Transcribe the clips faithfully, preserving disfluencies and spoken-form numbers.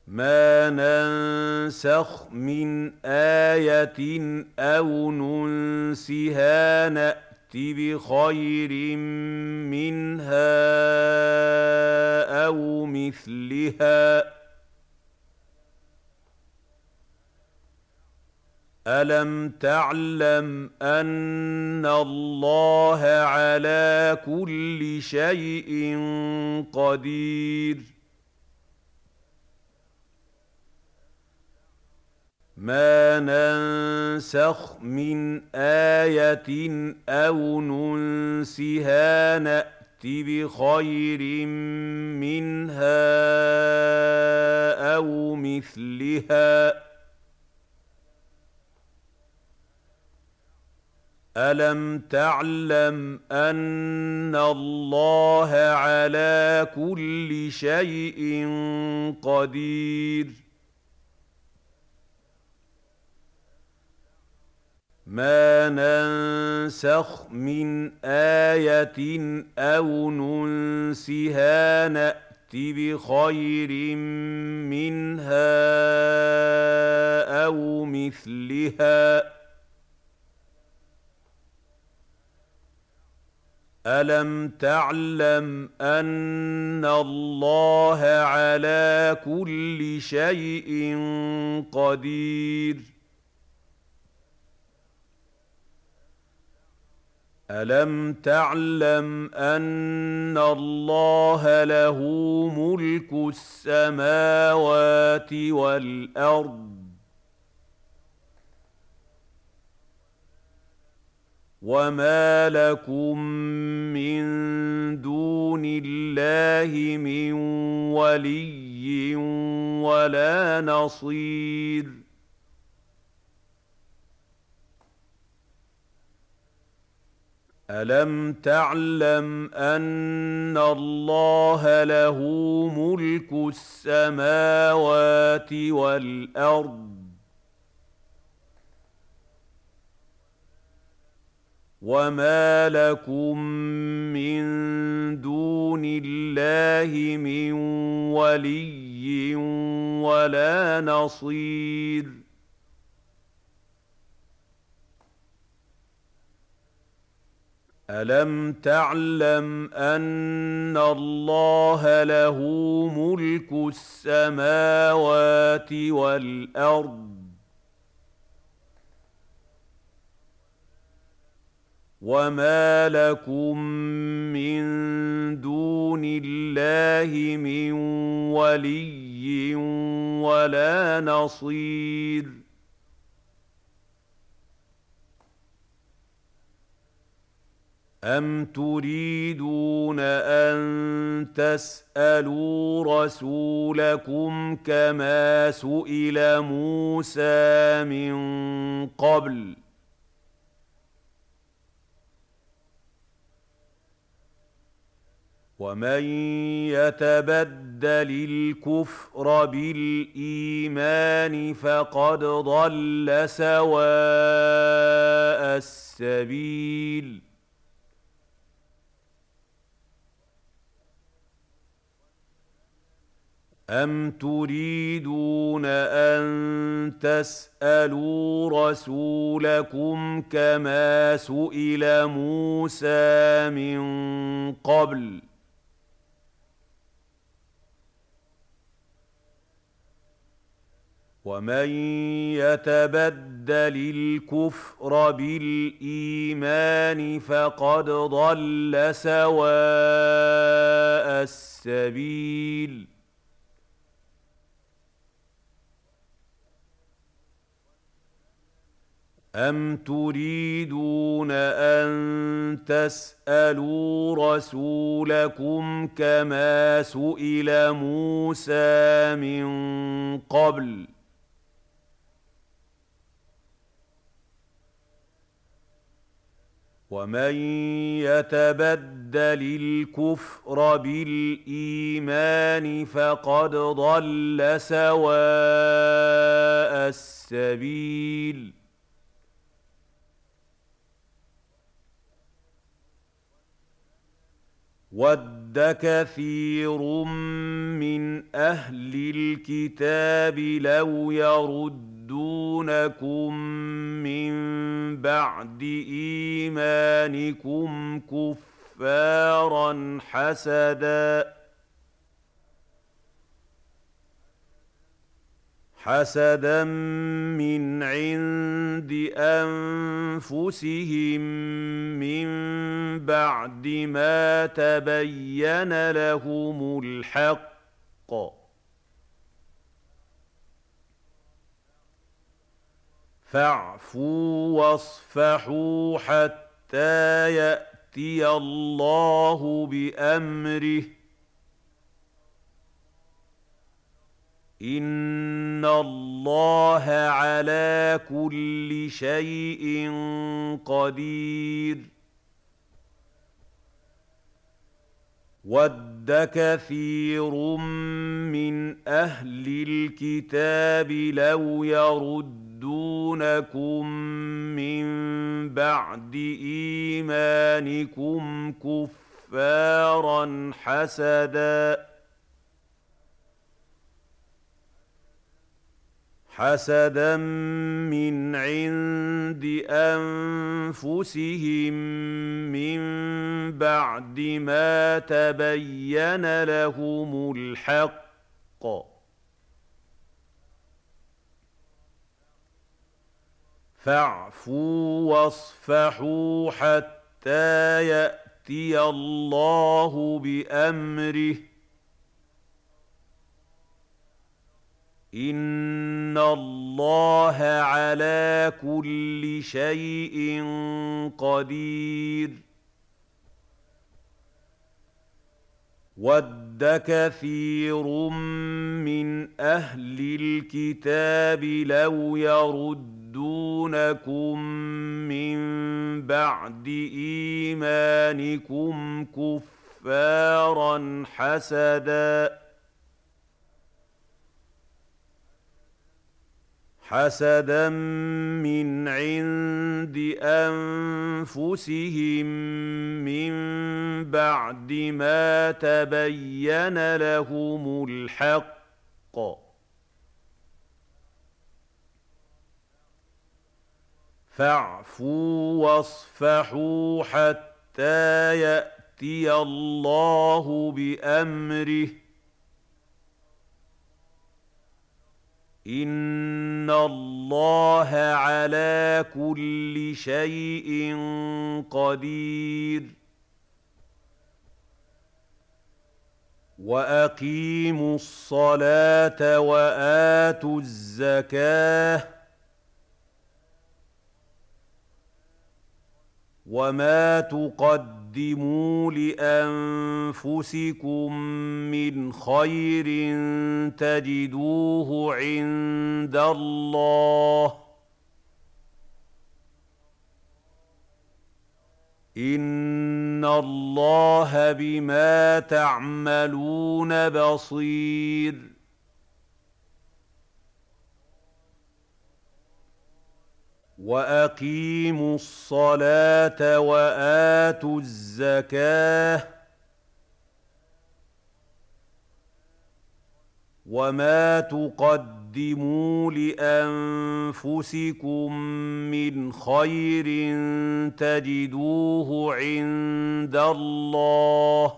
مَا نَنسَخْ مِنْ آيَةٍ أَوْ نُنسِهَا نَأْتِ بِخَيْرٍ مِّنْهَا أَوْ مِثْلِهَا ۗ أَلَمْ تَعْلَمْ أَنَّ اللَّهَ عَلَىٰ كُلِّ شَيْءٍ قَدِيرٌ مَا نَنسَخْ مِنْ آيَةٍ أَوْ نُنسِهَا نَأْتِ بِخَيْرٍ مِّنْهَا أَوْ مِثْلِهَا ۗ أَلَمْ تَعْلَمْ أَنَّ اللَّهَ عَلَىٰ كُلِّ شَيْءٍ قَدِيرٌ مَا نَنسَخْ مِنْ آيَةٍ أَوْ نُنسِهَا نَأْتِ بِخَيْرٍ مِّنْهَا أَوْ مِثْلِهَا ۗ أَلَمْ تَعْلَمْ أَنَّ اللَّهَ عَلَىٰ كُلِّ شَيْءٍ قَدِيرٌ أَلَمْ تَعْلَمْ أَنَّ اللَّهَ لَهُ مُلْكُ السَّمَاوَاتِ وَالْأَرْضِ ۗ وَمَا لَكُم مِّن دُونِ اللَّهِ مِن وَلِيٍّ وَلَا نَصِيرٍ أَلَمْ تَعْلَمْ أَنَّ اللَّهَ لَهُ مُلْكُ السَّمَاوَاتِ وَالْأَرْضِ ۗ وَمَا لَكُم مِّن دُونِ اللَّهِ مِن وَلِيٍّ وَلَا نَصِيرٍ أَلَمْ تَعْلَمْ أَنَّ اللَّهَ لَهُ مُلْكُ السَّمَاوَاتِ وَالْأَرْضِ ۗ وَمَا لَكُم مِّن دُونِ اللَّهِ مِن وَلِيٍّ وَلَا نَصِيرٍ أَمْ تُرِيدُونَ أَن تَسْأَلُوا رَسُولَكُمْ كَمَا سُئِلَ مُوسَىٰ مِن قَبْلُ ۗ وَمَن يَتَبَدَّلِ الْكُفْرَ بِالْإِيمَانِ فَقَدْ ضَلَّ سَوَاءَ السَّبِيلِ أَمْ تُرِيدُونَ أَن تَسْأَلُوا رَسُولَكُمْ كَمَا سُئِلَ مُوسَىٰ مِن قَبْلُ ۗ وَمَن يَتَبَدَّلِ الْكُفْرَ بِالْإِيمَانِ فَقَدْ ضَلَّ سَوَاءَ السَّبِيلِ أَمْ تُرِيدُونَ أَن تَسْأَلُوا رَسُولَكُمْ كَمَا سُئِلَ مُوسَىٰ مِن قَبْلُ ۗ وَمَن يَتَبَدَّلِ الْكُفْرَ بِالْإِيمَانِ فَقَدْ ضَلَّ سَوَاءَ السَّبِيلِ وَدَّ كَثِيرٌ مِّنْ أَهْلِ الْكِتَابِ لَوْ يَرُدُّونَكُم مِّن بَعْدِ إِيمَانِكُمْ كُفَّارًا حَسَدًا حَسَدًا مِّنْ عِندِ أَنفُسِهِم مِّن بَعْدِ مَا تَبَيَّنَ لَهُمُ الْحَقُّ ۖ فَاعْفُوا وَاصْفَحُوا حَتَّىٰ يَأْتِيَ اللَّهُ بِأَمْرِهِ ۗ إِنَّ اللَّهَ عَلَىٰ كُلِّ شَيْءٍ قَدِيرٌ وَدَّ كَثِيرٌ مِّنْ أَهْلِ الْكِتَابِ لَوْ يَرُدُّونَكُم مِّن بَعْدِ إِيمَانِكُمْ كُفَّارًا حَسَدًا حَسَدًا مِّنْ عِندِ أَنفُسِهِم مِّن بَعْدِ مَا تَبَيَّنَ لَهُمُ الْحَقُّ ۖ فَاعْفُوا وَاصْفَحُوا حَتَّىٰ يَأْتِيَ اللَّهُ بِأَمْرِهِ ۗ إِنَّ اللَّهَ عَلَىٰ كُلِّ شَيْءٍ قَدِيرٌ وَدَّ كَثِيرٌ مِّنْ أَهْلِ الْكِتَابِ لَوْ يَرُدُّونَكُم مِّن بَعْدِ إِيمَانِكُمْ كُفَّارًا حَسَدًا حَسَدًا مِّنْ عِندِ أَنفُسِهِم مِّن بَعْدِ مَا تَبَيَّنَ لَهُمُ الْحَقُّ ۖ فَاعْفُوا وَاصْفَحُوا حَتَّىٰ يَأْتِيَ اللَّهُ بِأَمْرِهِ ۗ إِنَّ اللَّهَ عَلَىٰ كُلِّ شَيْءٍ قَدِيرٌ وَأَقِيمُوا الصَّلَاةَ وَآتُوا الزَّكَاةَ ۚ وَمَا تُقَدِّمُوا لِأَنفُسِكُم مِّنْ خَيْرٍ تَجِدُوهُ عِندَ اللَّهِ ۗ إِنَّ اللَّهَ بِمَا تَعْمَلُونَ بَصِيرٌ وَأَقِيمُوا الصَّلَاةَ وَآتُوا الزَّكَاةَ ۚ وَمَا تُقَدِّمُوا لِأَنفُسِكُم مِّنْ خَيْرٍ تَجِدُوهُ عِندَ اللَّهِ ۗ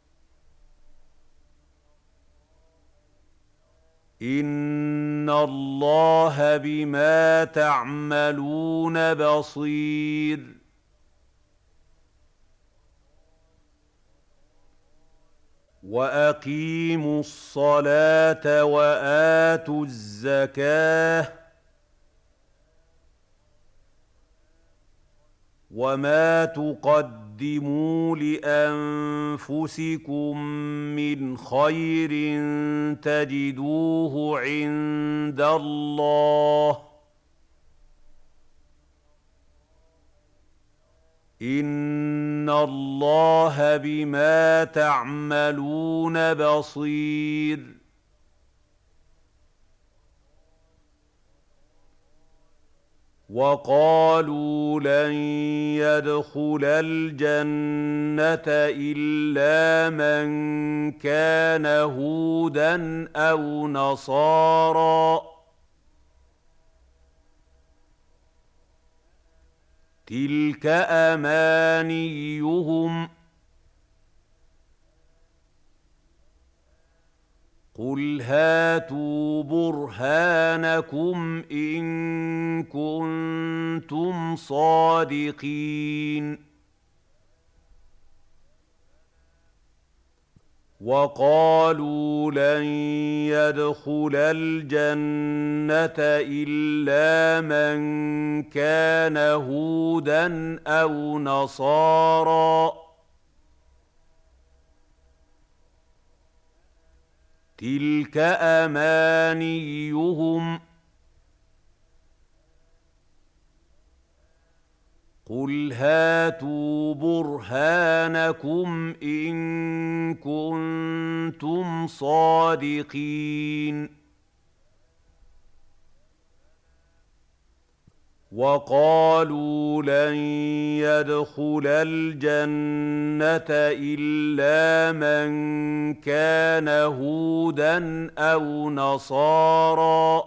إِنَّ اللَّهَ بِمَا تَعْمَلُونَ بَصِيرٌ وَأَقِيمُوا الصَّلَاةَ وَآتُوا الزَّكَاةَ ۚ وَمَا تُقَدِّمُوا لِأَنفُسِكُم مِّنْ خَيْرٍ تَجِدُوهُ عِندَ اللَّهِ ۗ إِنَّ اللَّهَ بِمَا تَعْمَلُونَ بَصِيرٌ وقالوا لن يدخل الجنة إلا من كان هودا أو نصارى تلك أمانيهم قل هاتوا برهانكم إن كنتم صادقين وقالوا لن يدخل الجنة إلا من كان هودا أو نصارى تلك أمانيهم قل هاتوا برهانكم إن كنتم صادقين وقالوا لن يدخل الجنة إلا من كان هودا أو نصارى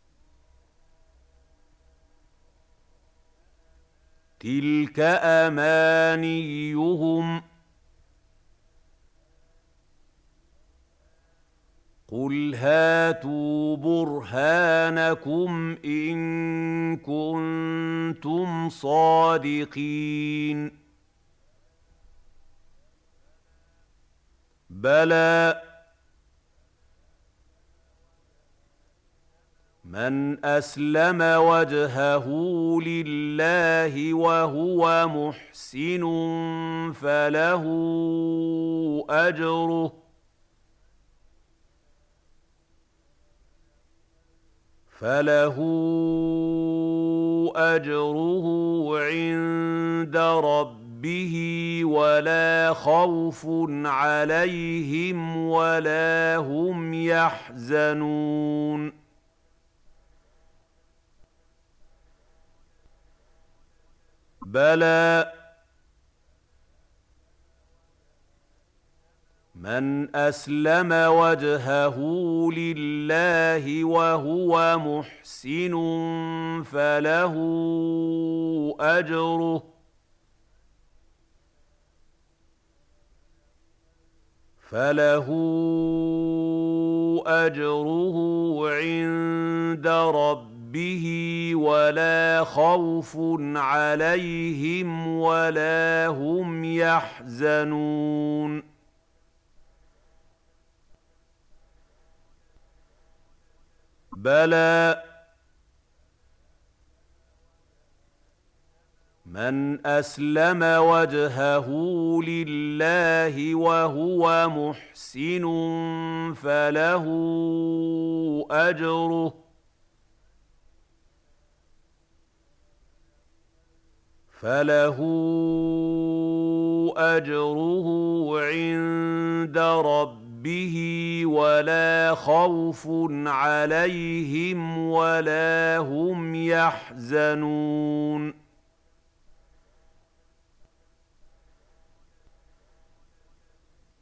تلك أمانيهم قل هاتوا برهانكم إن كنتم صادقين بلى من أسلم وجهه لله وهو محسن فله أجره فله أجره عند ربه ولا خوف عليهم ولا هم يحزنون بلى من أسلم وجهه لله وهو محسن فله أجره فله أجره عند ربه ولا خوف عليهم ولا هم يحزنون بلى من أسلم وجهه لله وهو محسن فله أجره فله أجره عند ربه ولا خوف عليهم ولا هم يحزنون